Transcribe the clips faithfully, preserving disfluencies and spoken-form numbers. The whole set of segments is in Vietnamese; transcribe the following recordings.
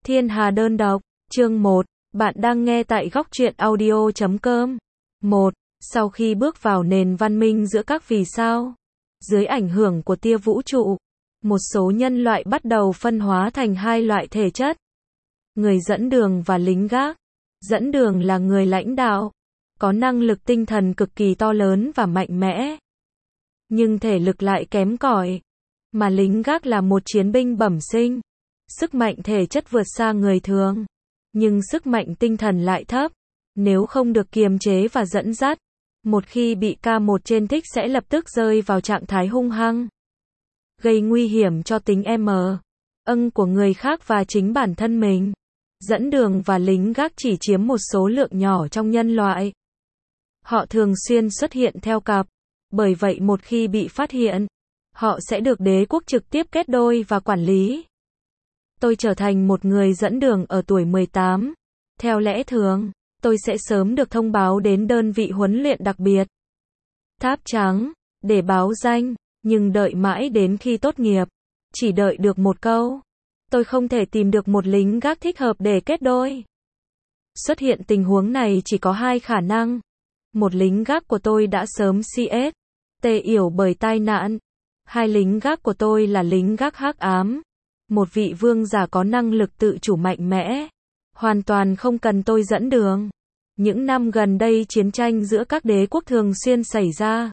Thiên Hà đơn độc, chương một, bạn đang nghe tại góc truyện audio chấm com. một. Sau khi bước vào nền văn minh giữa các vì sao, dưới ảnh hưởng của tia vũ trụ, một số nhân loại bắt đầu phân hóa thành hai loại thể chất. Người dẫn đường và lính gác. Dẫn đường là người lãnh đạo, có năng lực tinh thần cực kỳ to lớn và mạnh mẽ, nhưng thể lực lại kém cỏi. Mà lính gác là một chiến binh bẩm sinh, sức mạnh thể chất vượt xa người thường, nhưng sức mạnh tinh thần lại thấp. Nếu không được kiềm chế và dẫn dắt, một khi bị ca một trên thích sẽ lập tức rơi vào trạng thái hung hăng, gây nguy hiểm cho tính m, âng của người khác và chính bản thân mình. Dẫn đường và lính gác chỉ chiếm một số lượng nhỏ trong nhân loại. Họ thường xuyên xuất hiện theo cặp, bởi vậy một khi bị phát hiện, họ sẽ được đế quốc trực tiếp kết đôi và quản lý. Tôi trở thành một người dẫn đường ở tuổi mười tám. Theo lẽ thường, tôi sẽ sớm được thông báo đến đơn vị huấn luyện đặc biệt, Tháp Trắng, để báo danh, nhưng đợi mãi đến khi tốt nghiệp, chỉ đợi được một câu: tôi không thể tìm được một lính gác thích hợp để kết đôi. Xuất hiện tình huống này chỉ có hai khả năng. Một lính gác của tôi đã sớm chết, tê yểu bởi tai nạn. Hai lính gác của tôi là lính gác hắc ám, một vị vương giả có năng lực tự chủ mạnh mẽ, hoàn toàn không cần tôi dẫn đường. Những năm gần đây chiến tranh giữa các đế quốc thường xuyên xảy ra.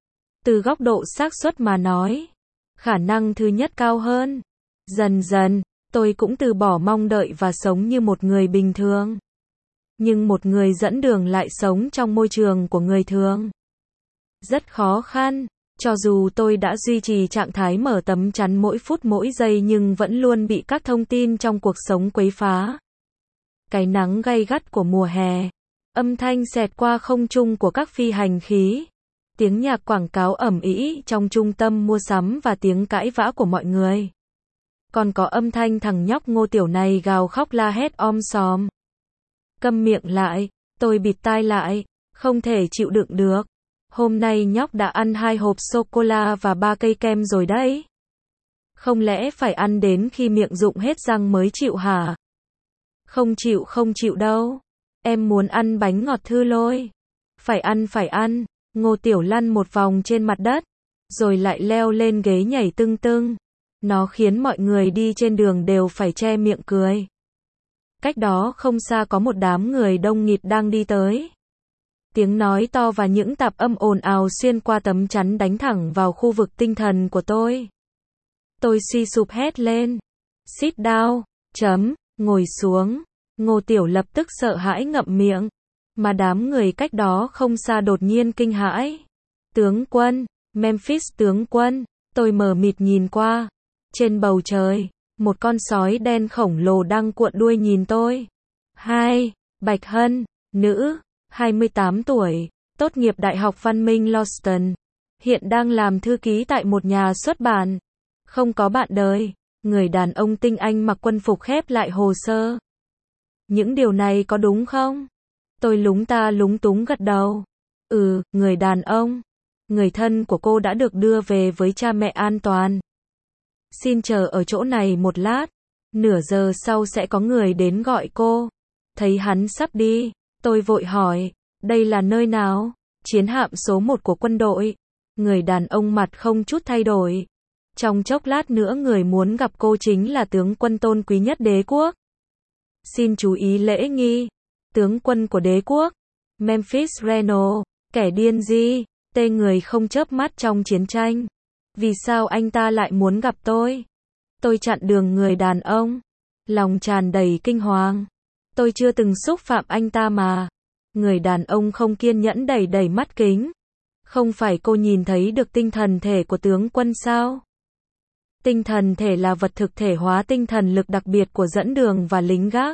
Từ góc độ xác suất mà nói, khả năng thứ nhất cao hơn. Dần dần, tôi cũng từ bỏ mong đợi và sống như một người bình thường. Nhưng một người dẫn đường lại sống trong môi trường của người thường. Rất khó khăn, cho dù tôi đã duy trì trạng thái mở tấm chắn mỗi phút mỗi giây nhưng vẫn luôn bị các thông tin trong cuộc sống quấy phá. Cái nắng gay gắt của mùa hè, âm thanh xẹt qua không trung của các phi hành khí, tiếng nhạc quảng cáo ầm ĩ trong trung tâm mua sắm và tiếng cãi vã của mọi người. Còn có âm thanh thằng nhóc Ngô Tiểu này gào khóc la hét om sòm. Câm miệng lại, tôi bịt tai lại, không thể chịu đựng được. Hôm nay nhóc đã ăn hai hộp sô-cô-la và ba cây kem rồi đấy. Không lẽ phải ăn đến khi miệng rụng hết răng mới chịu hả? Không chịu không chịu đâu. Em muốn ăn bánh ngọt thư lôi. Phải ăn phải ăn. Ngô Tiểu lăn một vòng trên mặt đất, rồi lại leo lên ghế nhảy tưng tưng. Nó khiến mọi người đi trên đường đều phải che miệng cười. Cách đó không xa có một đám người đông nghịt đang đi tới. Tiếng nói to và những tạp âm ồn ào xuyên qua tấm chắn đánh thẳng vào khu vực tinh thần của tôi. Tôi suy sụp hét lên. Sit down, chấm, ngồi xuống. Ngô Tiểu lập tức sợ hãi ngậm miệng. Mà đám người cách đó không xa đột nhiên kinh hãi. Tướng quân, Memphis tướng quân. Tôi mờ mịt nhìn qua. Trên bầu trời, một con sói đen khổng lồ đang cuộn đuôi nhìn tôi. Hai, Bạch Hân, nữ, hai mươi tám tuổi, tốt nghiệp Đại học Văn minh Lawson. Hiện đang làm thư ký tại một nhà xuất bản. Không có bạn đời. Người đàn ông tinh anh mặc quân phục khép lại hồ sơ. Những điều này có đúng không? Tôi lúng ta lúng túng gật đầu. Ừ, người đàn ông. Người thân của cô đã được đưa về với cha mẹ an toàn. Xin chờ ở chỗ này một lát. Nửa giờ sau sẽ có người đến gọi cô. Thấy hắn sắp đi, tôi vội hỏi, đây là nơi nào? Chiến hạm số một của quân đội. Người đàn ông mặt không chút thay đổi. Trong chốc lát nữa người muốn gặp cô chính là tướng quân tôn quý nhất đế quốc. Xin chú ý lễ nghi. Tướng quân của đế quốc, Memphis Reno, kẻ điên gì, tê người không chớp mắt trong chiến tranh. Vì sao anh ta lại muốn gặp tôi? Tôi chặn đường người đàn ông, lòng tràn đầy kinh hoàng. Tôi chưa từng xúc phạm anh ta mà. Người đàn ông không kiên nhẫn đẩy đẩy mắt kính. Không phải cô nhìn thấy được tinh thần thể của tướng quân sao? Tinh thần thể là vật thực thể hóa tinh thần lực đặc biệt của dẫn đường và lính gác.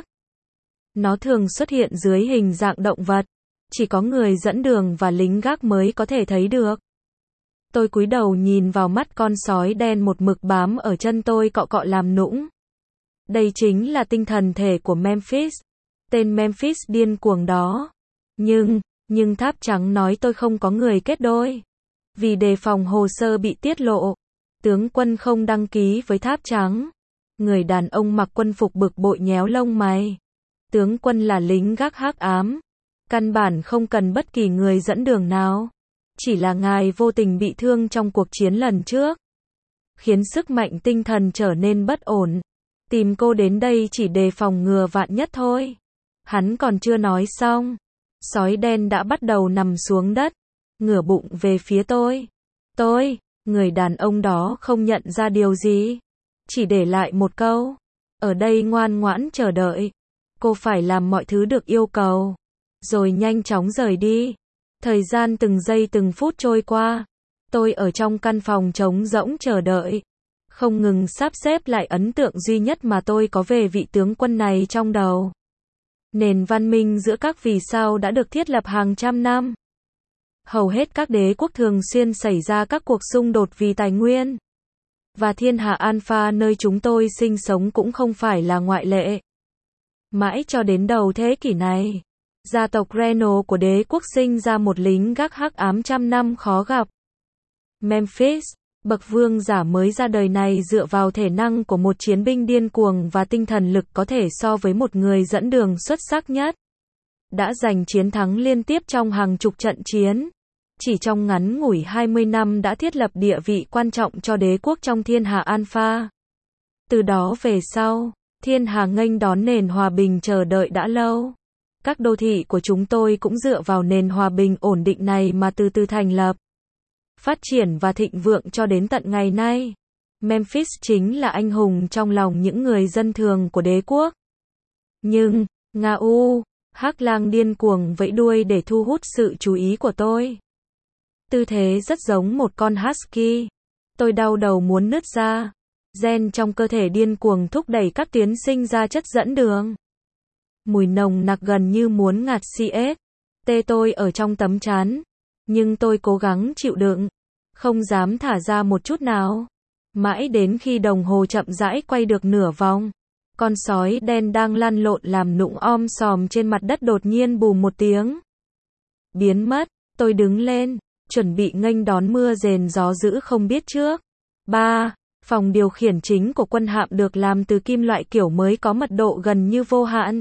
Nó thường xuất hiện dưới hình dạng động vật. Chỉ có người dẫn đường và lính gác mới có thể thấy được. Tôi cúi đầu nhìn vào mắt con sói đen một mực bám ở chân tôi cọ cọ làm nũng. Đây chính là tinh thần thể của Memphis. Tên Memphis điên cuồng đó. Nhưng, nhưng Tháp Trắng nói tôi không có người kết đôi. Vì đề phòng hồ sơ bị tiết lộ, tướng quân không đăng ký với Tháp Trắng. Người đàn ông mặc quân phục bực bội nhéo lông mày. Tướng quân là lính gác hắc ám. Căn bản không cần bất kỳ người dẫn đường nào. Chỉ là ngài vô tình bị thương trong cuộc chiến lần trước. Khiến sức mạnh tinh thần trở nên bất ổn. Tìm cô đến đây chỉ để phòng ngừa vạn nhất thôi. Hắn còn chưa nói xong. Sói đen đã bắt đầu nằm xuống đất. Ngửa bụng về phía tôi. Tôi, người đàn ông đó không nhận ra điều gì. Chỉ để lại một câu. Ở đây ngoan ngoãn chờ đợi. Cô phải làm mọi thứ được yêu cầu. Rồi nhanh chóng rời đi. Thời gian từng giây từng phút trôi qua. Tôi ở trong căn phòng trống rỗng chờ đợi. Không ngừng sắp xếp lại ấn tượng duy nhất mà tôi có về vị tướng quân này trong đầu. Nền văn minh giữa các vì sao đã được thiết lập hàng trăm năm. Hầu hết các đế quốc thường xuyên xảy ra các cuộc xung đột vì tài nguyên. Và thiên hạ Alpha nơi chúng tôi sinh sống cũng không phải là ngoại lệ. Mãi cho đến đầu thế kỷ này, gia tộc Renault của đế quốc sinh ra một lính gác hắc ám trăm năm khó gặp. Memphis, bậc vương giả mới ra đời này dựa vào thể năng của một chiến binh điên cuồng và tinh thần lực có thể so với một người dẫn đường xuất sắc nhất. Đã giành chiến thắng liên tiếp trong hàng chục trận chiến. Chỉ trong ngắn ngủi hai mươi năm đã thiết lập địa vị quan trọng cho đế quốc trong thiên hạ Alpha. Từ đó về sau, thiên hà nghênh đón nền hòa bình chờ đợi đã lâu. Các đô thị của chúng tôi cũng dựa vào nền hòa bình ổn định này mà từ từ thành lập, phát triển và thịnh vượng cho đến tận ngày nay. Memphis chính là anh hùng trong lòng những người dân thường của đế quốc. Nhưng, Ngao, hắc lang điên cuồng vẫy đuôi để thu hút sự chú ý của tôi. Tư thế rất giống một con husky. Tôi đau đầu muốn nứt ra. Gen trong cơ thể điên cuồng thúc đẩy các tuyến sinh ra chất dẫn đường. Mùi nồng nặc gần như muốn ngạt xê ét. Tê tôi ở trong tấm chắn. Nhưng tôi cố gắng chịu đựng. Không dám thả ra một chút nào. Mãi đến khi đồng hồ chậm rãi quay được nửa vòng. Con sói đen đang lăn lộn làm nũng om sòm trên mặt đất đột nhiên bùm một tiếng. Biến mất. Tôi đứng lên. Chuẩn bị nghênh đón mưa rền gió dữ không biết trước. ba. Phòng điều khiển chính của quân hạm được làm từ kim loại kiểu mới có mật độ gần như vô hạn.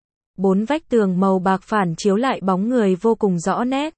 Bốn vách tường màu bạc phản chiếu lại bóng người vô cùng rõ nét.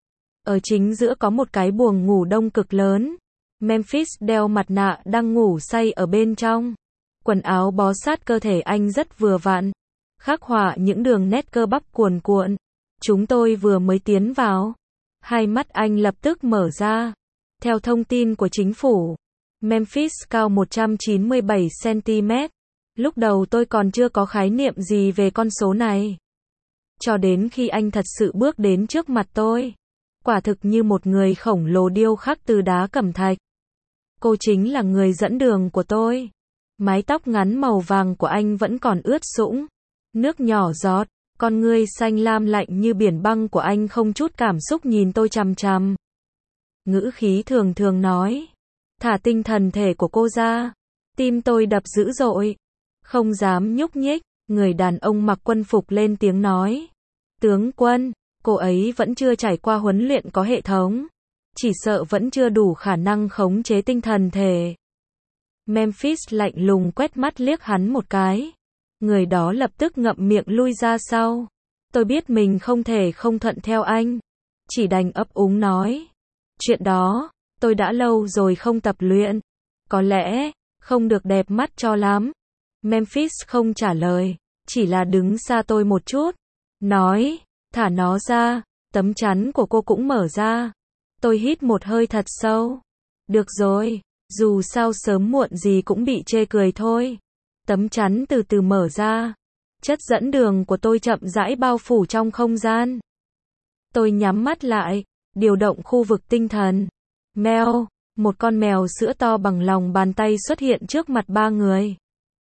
Ở chính giữa có một cái buồng ngủ đông cực lớn. Memphis đeo mặt nạ đang ngủ say ở bên trong. Quần áo bó sát cơ thể anh rất vừa vặn. Khắc họa những đường nét cơ bắp cuồn cuộn. Chúng tôi vừa mới tiến vào. Hai mắt anh lập tức mở ra. Theo thông tin của chính phủ, Memphis cao một trăm chín mươi bảy xăng-ti-mét. Lúc đầu tôi còn chưa có khái niệm gì về con số này. Cho đến khi anh thật sự bước đến trước mặt tôi. Quả thực như một người khổng lồ điêu khắc từ đá cẩm thạch. Cô chính là người dẫn đường của tôi. Mái tóc ngắn màu vàng của anh vẫn còn ướt sũng. Nước nhỏ giọt. Con ngươi xanh lam lạnh như biển băng của anh không chút cảm xúc nhìn tôi chằm chằm. Ngữ khí thường thường nói. Thả tinh thần thể của cô ra. Tim tôi đập dữ dội. Không dám nhúc nhích. Người đàn ông mặc quân phục lên tiếng nói. Tướng quân, cô ấy vẫn chưa trải qua huấn luyện có hệ thống. Chỉ sợ vẫn chưa đủ khả năng khống chế tinh thần thể. Memphis lạnh lùng quét mắt liếc hắn một cái. Người đó lập tức ngậm miệng lui ra sau. Tôi biết mình không thể không thuận theo anh. Chỉ đành ấp úng nói. Chuyện đó, tôi đã lâu rồi không tập luyện. Có lẽ, không được đẹp mắt cho lắm. Memphis không trả lời. Chỉ là đứng xa tôi một chút. Nói, thả nó ra. Tấm chắn của cô cũng mở ra. Tôi hít một hơi thật sâu. Được rồi, dù sao sớm muộn gì cũng bị chê cười thôi. Tấm chắn từ từ mở ra. Chất dẫn đường của tôi chậm rãi bao phủ trong không gian. Tôi nhắm mắt lại, điều động khu vực tinh thần. Mèo, một con mèo sữa to bằng lòng bàn tay xuất hiện trước mặt ba người.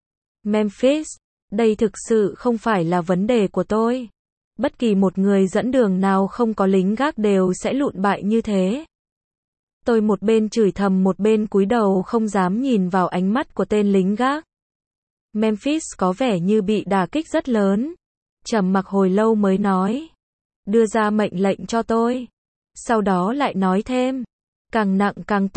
Memphis, đây thực sự không phải là vấn đề của tôi. Bất kỳ một người dẫn đường nào không có lính gác đều sẽ lụn bại như thế. Tôi một bên chửi thầm một bên cúi đầu không dám nhìn vào ánh mắt của tên lính gác. Memphis có vẻ như bị đả kích rất lớn. Trầm mặc hồi lâu mới nói. Đưa ra mệnh lệnh cho tôi. Sau đó lại nói thêm. Càng nặng càng tốt.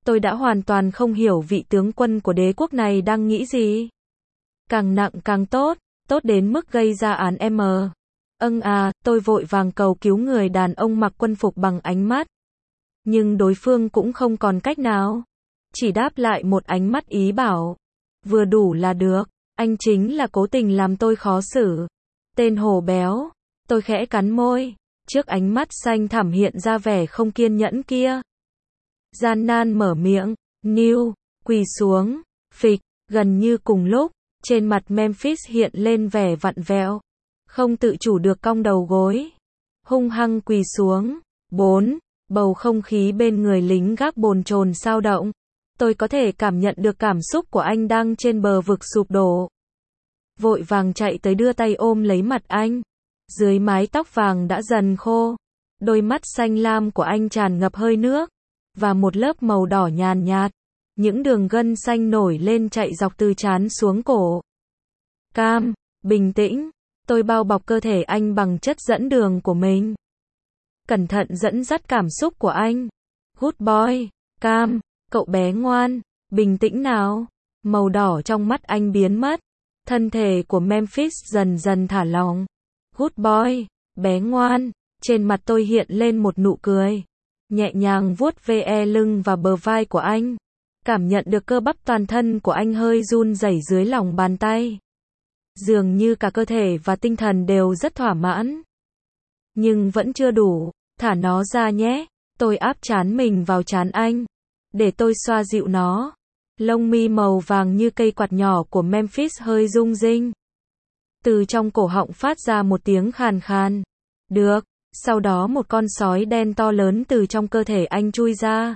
Tôi đã hoàn toàn không hiểu vị tướng quân của đế quốc này đang nghĩ gì. Càng nặng càng tốt, tốt đến mức gây ra án M. Âng à, tôi vội vàng cầu cứu người đàn ông mặc quân phục bằng ánh mắt. Nhưng đối phương cũng không còn cách nào. Chỉ đáp lại một ánh mắt ý bảo. Vừa đủ là được, anh chính là cố tình làm tôi khó xử. Tên hổ béo, tôi khẽ cắn môi, trước ánh mắt xanh thẳm hiện ra vẻ không kiên nhẫn kia. Gian nan mở miệng, New, quỳ xuống, phịch, gần như cùng lúc, trên mặt Memphis hiện lên vẻ vặn vẹo, không tự chủ được cong đầu gối, hung hăng quỳ xuống. Bốn, bầu không khí bên người lính gác bồn chồn sao động. Tôi có thể cảm nhận được cảm xúc của anh đang trên bờ vực sụp đổ. Vội vàng chạy tới đưa tay ôm lấy mặt anh. Dưới mái tóc vàng đã dần khô, đôi mắt xanh lam của anh tràn ngập hơi nước và một lớp màu đỏ nhàn nhạt. Những đường gân xanh nổi lên chạy dọc từ trán xuống cổ. Cam, bình tĩnh. Tôi bao bọc cơ thể anh bằng chất dẫn đường của mình. Cẩn thận dẫn dắt cảm xúc của anh. Good boy, Cam, cậu bé ngoan, bình tĩnh nào. Màu đỏ trong mắt anh biến mất. Thân thể của Memphis dần dần thả lỏng. Good boy, bé ngoan. Trên mặt tôi hiện lên một nụ cười. Nhẹ nhàng vuốt ve lưng và bờ vai của anh. Cảm nhận được cơ bắp toàn thân của anh hơi run rẩy dưới lòng bàn tay. Dường như cả cơ thể và tinh thần đều rất thỏa mãn. Nhưng vẫn chưa đủ, thả nó ra nhé. Tôi áp trán mình vào trán anh. Để tôi xoa dịu nó. Lông mi màu vàng như cây quạt nhỏ của Memphis hơi rung rinh. Từ trong cổ họng phát ra một tiếng khàn khàn. Được. Sau đó một con sói đen to lớn từ trong cơ thể anh chui ra.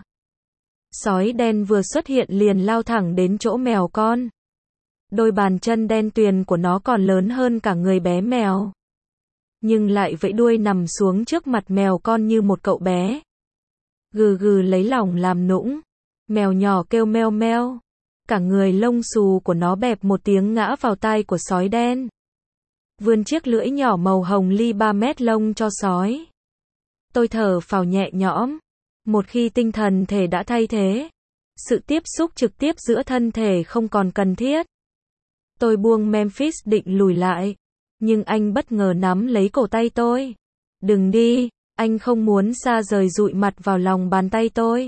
Sói đen vừa xuất hiện liền lao thẳng đến chỗ mèo con. Đôi bàn chân đen tuyền của nó còn lớn hơn cả người bé mèo. Nhưng lại vẫy đuôi nằm xuống trước mặt mèo con như một cậu bé. Gừ gừ lấy lòng làm nũng. Mèo nhỏ kêu meo meo. Cả người lông xù của nó bẹp một tiếng ngã vào tai của sói đen. Vươn chiếc lưỡi nhỏ màu hồng li ba mét lông cho sói. Tôi thở phào nhẹ nhõm. Một khi tinh thần thể đã thay thế, sự tiếp xúc trực tiếp giữa thân thể không còn cần thiết. Tôi buông Memphis định lùi lại. Nhưng anh bất ngờ nắm lấy cổ tay tôi. Đừng đi, anh không muốn xa rời dụi mặt vào lòng bàn tay tôi.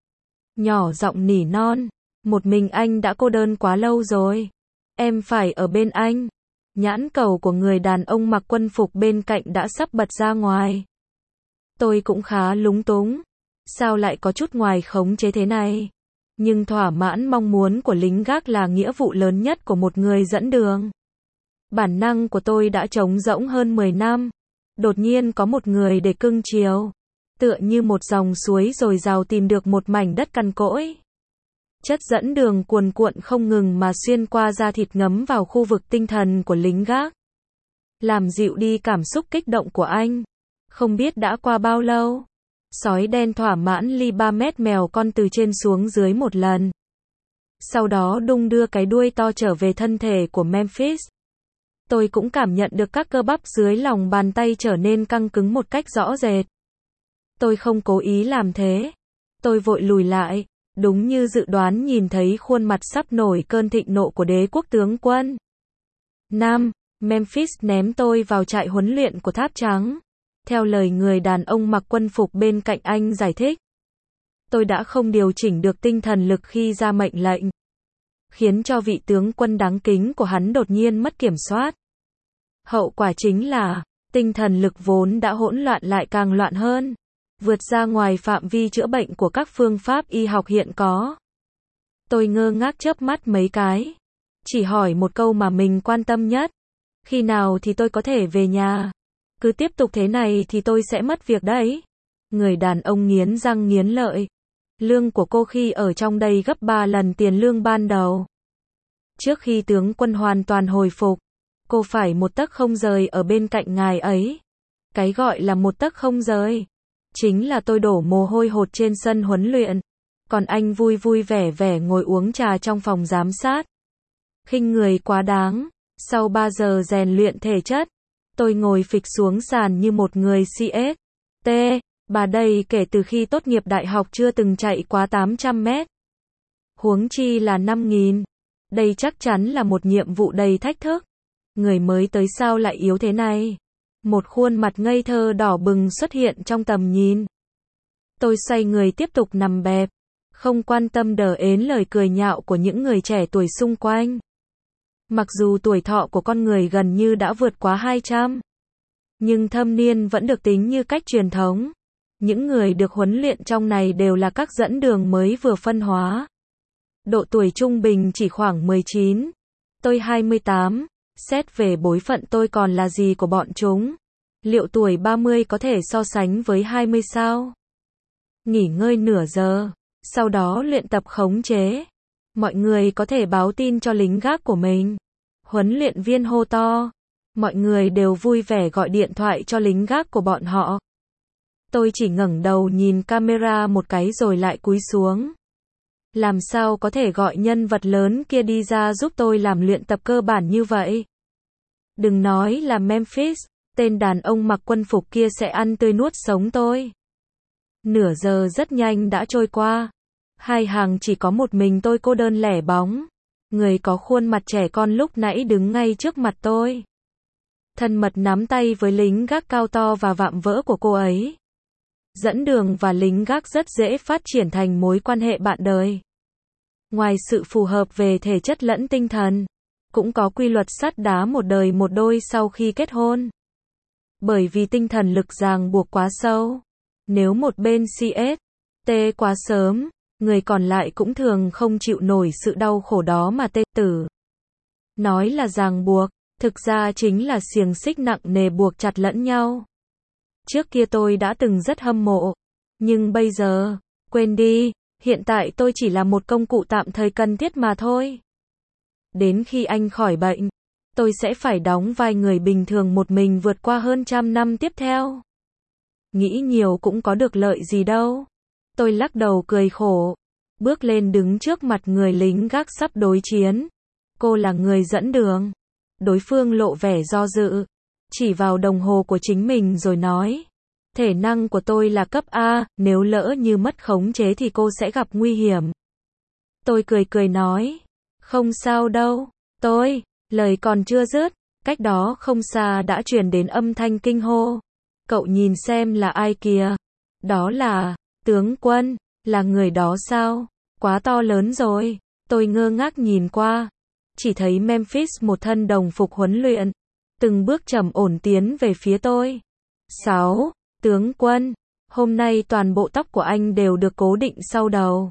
Nhỏ giọng nỉ non. Một mình anh đã cô đơn quá lâu rồi. Em phải ở bên anh. Nhãn cầu của người đàn ông mặc quân phục bên cạnh đã sắp bật ra ngoài. Tôi cũng khá lúng túng. Sao lại có chút ngoài khống chế thế này? Nhưng thỏa mãn mong muốn của lính gác là nghĩa vụ lớn nhất của một người dẫn đường. Bản năng của tôi đã trống rỗng hơn mười năm. Đột nhiên có một người để cưng chiều. Tựa như một dòng suối dồi dào tìm được một mảnh đất cằn cỗi. Chất dẫn đường cuồn cuộn không ngừng mà xuyên qua da thịt ngấm vào khu vực tinh thần của lính gác. Làm dịu đi cảm xúc kích động của anh. Không biết đã qua bao lâu. Sói đen thỏa mãn li ba mét mèo con từ trên xuống dưới một lần. Sau đó đung đưa cái đuôi to trở về thân thể của Memphis. Tôi cũng cảm nhận được các cơ bắp dưới lòng bàn tay trở nên căng cứng một cách rõ rệt. Tôi không cố ý làm thế. Tôi vội lùi lại, đúng như dự đoán nhìn thấy khuôn mặt sắp nổi cơn thịnh nộ của đế quốc tướng quân. Năm, Memphis ném tôi vào trại huấn luyện của Tháp Trắng. Theo lời người đàn ông mặc quân phục bên cạnh anh giải thích. Tôi đã không điều chỉnh được tinh thần lực khi ra mệnh lệnh. Khiến cho vị tướng quân đáng kính của hắn đột nhiên mất kiểm soát. Hậu quả chính là, tinh thần lực vốn đã hỗn loạn lại càng loạn hơn. Vượt ra ngoài phạm vi chữa bệnh của các phương pháp y học hiện có. Tôi ngơ ngác chớp mắt mấy cái. Chỉ hỏi một câu mà mình quan tâm nhất. Khi nào thì tôi có thể về nhà? Cứ tiếp tục thế này thì tôi sẽ mất việc đấy. Người đàn ông nghiến răng nghiến lợi. Lương của cô khi ở trong đây gấp ba lần tiền lương ban đầu. Trước khi tướng quân hoàn toàn hồi phục, cô phải một tấc không rời ở bên cạnh ngài ấy. Cái gọi là một tấc không rời, chính là tôi đổ mồ hôi hột trên sân huấn luyện. Còn anh vui vui vẻ vẻ ngồi uống trà trong phòng giám sát. Khinh người quá đáng. Sau ba giờ rèn luyện thể chất, tôi ngồi phịch xuống sàn như một người xê ét tê. Bà đây kể từ khi tốt nghiệp đại học chưa từng chạy quá tám trăm mét. Huống chi là năm nghìn. Đây chắc chắn là một nhiệm vụ đầy thách thức. Người mới tới sao lại yếu thế này? Một khuôn mặt ngây thơ đỏ bừng xuất hiện trong tầm nhìn. Tôi xoay người tiếp tục nằm bẹp, không quan tâm đờ ến lời cười nhạo của những người trẻ tuổi xung quanh. Mặc dù tuổi thọ của con người gần như đã vượt quá hai trăm, nhưng thâm niên vẫn được tính như cách truyền thống. Những người được huấn luyện trong này đều là các dẫn đường mới vừa phân hóa. Độ tuổi trung bình chỉ khoảng mười chín. Tôi hai mươi tám. Xét về bối phận tôi còn là gì của bọn chúng? Liệu tuổi ba mươi có thể so sánh với hai mươi sao? Nghỉ ngơi nửa giờ, sau đó luyện tập khống chế. Mọi người có thể báo tin cho lính gác của mình. Huấn luyện viên hô to. Mọi người đều vui vẻ gọi điện thoại cho lính gác của bọn họ. Tôi chỉ ngẩng đầu nhìn camera một cái rồi lại cúi xuống. Làm sao có thể gọi nhân vật lớn kia đi ra giúp tôi làm luyện tập cơ bản như vậy? Đừng nói là Memphis, tên đàn ông mặc quân phục kia sẽ ăn tươi nuốt sống tôi. Nửa giờ rất nhanh đã trôi qua. Hai hàng chỉ có một mình tôi cô đơn lẻ bóng. Người có khuôn mặt trẻ con lúc nãy đứng ngay trước mặt tôi. Thân mật nắm tay với lính gác cao to và vạm vỡ của cô ấy. Dẫn đường và lính gác rất dễ phát triển thành mối quan hệ bạn đời. Ngoài sự phù hợp về thể chất lẫn tinh thần, cũng có quy luật sắt đá một đời một đôi sau khi kết hôn. Bởi vì tinh thần lực ràng buộc quá sâu. Nếu một bên xê ét tê quá sớm, người còn lại cũng thường không chịu nổi sự đau khổ đó mà tê tử. Nói là ràng buộc, thực ra chính là xiềng xích nặng nề buộc chặt lẫn nhau. Trước kia tôi đã từng rất hâm mộ, nhưng bây giờ, quên đi, hiện tại tôi chỉ là một công cụ tạm thời cần thiết mà thôi. Đến khi anh khỏi bệnh, tôi sẽ phải đóng vai người bình thường một mình vượt qua hơn trăm năm tiếp theo. Nghĩ nhiều cũng có được lợi gì đâu. Tôi lắc đầu cười khổ, bước lên đứng trước mặt người lính gác sắp đối chiến. Cô là người dẫn đường. Đối phương lộ vẻ do dự, chỉ vào đồng hồ của chính mình rồi nói. Thể năng của tôi là cấp A, nếu lỡ như mất khống chế thì cô sẽ gặp nguy hiểm. Tôi cười cười nói. Không sao đâu, tôi, lời còn chưa dứt, cách đó không xa đã truyền đến âm thanh kinh hô. Cậu nhìn xem là ai kìa? Đó là, tướng quân, là người đó sao? Quá to lớn rồi. Tôi ngơ ngác nhìn qua, chỉ thấy Memphis một thân đồng phục huấn luyện, từng bước trầm ổn tiến về phía tôi. Sáu, tướng quân, hôm nay toàn bộ tóc của anh đều được cố định sau đầu,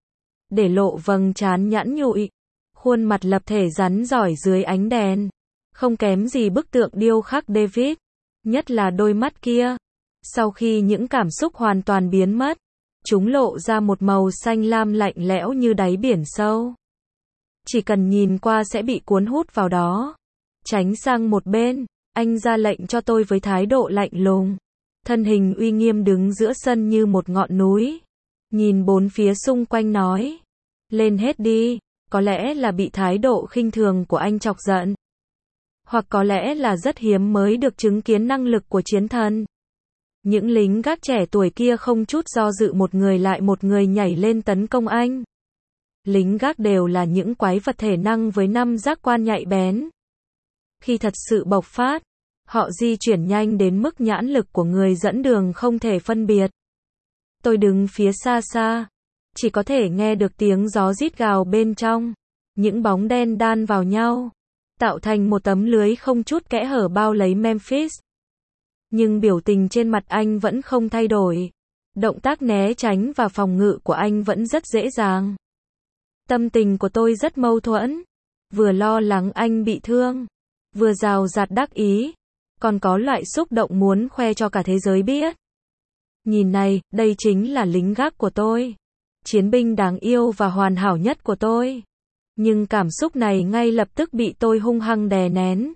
để lộ vầng trán nhẵn nhụi, khuôn mặt lập thể rắn giỏi dưới ánh đèn, không kém gì bức tượng điêu khắc David, nhất là đôi mắt kia. Sau khi những cảm xúc hoàn toàn biến mất, chúng lộ ra một màu xanh lam lạnh lẽo như đáy biển sâu. Chỉ cần nhìn qua sẽ bị cuốn hút vào đó. Tránh sang một bên, anh ra lệnh cho tôi với thái độ lạnh lùng. Thân hình uy nghiêm đứng giữa sân như một ngọn núi. Nhìn bốn phía xung quanh nói. Lên hết đi, có lẽ là bị thái độ khinh thường của anh chọc giận. Hoặc có lẽ là rất hiếm mới được chứng kiến năng lực của chiến thần. Những lính gác trẻ tuổi kia không chút do dự một người lại một người nhảy lên tấn công anh. Lính gác đều là những quái vật thể năng với năm giác quan nhạy bén. Khi thật sự bộc phát, họ di chuyển nhanh đến mức nhãn lực của người dẫn đường không thể phân biệt. Tôi đứng phía xa xa, chỉ có thể nghe được tiếng gió rít gào bên trong. Những bóng đen đan vào nhau, tạo thành một tấm lưới không chút kẽ hở bao lấy Memphis. Nhưng biểu tình trên mặt anh vẫn không thay đổi. Động tác né tránh và phòng ngự của anh vẫn rất dễ dàng. Tâm tình của tôi rất mâu thuẫn. Vừa lo lắng anh bị thương, vừa rào rạt đắc ý, còn có loại xúc động muốn khoe cho cả thế giới biết. Nhìn này, đây chính là lính gác của tôi. Chiến binh đáng yêu và hoàn hảo nhất của tôi. Nhưng cảm xúc này ngay lập tức bị tôi hung hăng đè nén.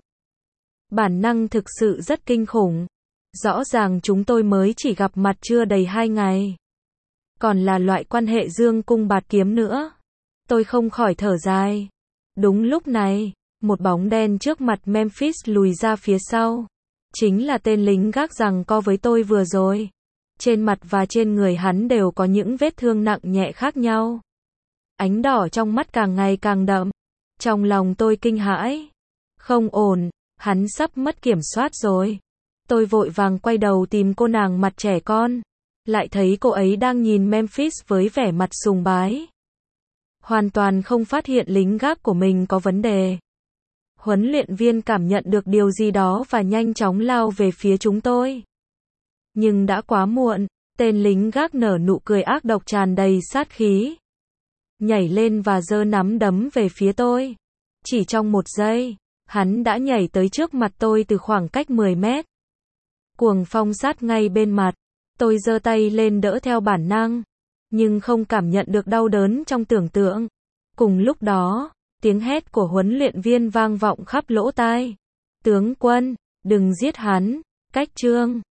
Bản năng thực sự rất kinh khủng. Rõ ràng chúng tôi mới chỉ gặp mặt chưa đầy hai ngày. Còn là loại quan hệ dương cung bạt kiếm nữa. Tôi không khỏi thở dài. Đúng lúc này, một bóng đen trước mặt Memphis lùi ra phía sau. Chính là tên lính gác giằng co với tôi vừa rồi. Trên mặt và trên người hắn đều có những vết thương nặng nhẹ khác nhau. Ánh đỏ trong mắt càng ngày càng đậm. Trong lòng tôi kinh hãi. Không ổn, hắn sắp mất kiểm soát rồi. Tôi vội vàng quay đầu tìm cô nàng mặt trẻ con. Lại thấy cô ấy đang nhìn Memphis với vẻ mặt sùng bái. Hoàn toàn không phát hiện lính gác của mình có vấn đề. Huấn luyện viên cảm nhận được điều gì đó và nhanh chóng lao về phía chúng tôi. Nhưng đã quá muộn, tên lính gác nở nụ cười ác độc tràn đầy sát khí. Nhảy lên và giơ nắm đấm về phía tôi. Chỉ trong một giây, hắn đã nhảy tới trước mặt tôi từ khoảng cách mười mét. Cuồng phong sát ngay bên mặt. Tôi giơ tay lên đỡ theo bản năng, nhưng không cảm nhận được đau đớn trong tưởng tượng. Cùng lúc đó, tiếng hét của huấn luyện viên vang vọng khắp lỗ tai. Tướng quân, đừng giết hắn, cách trương.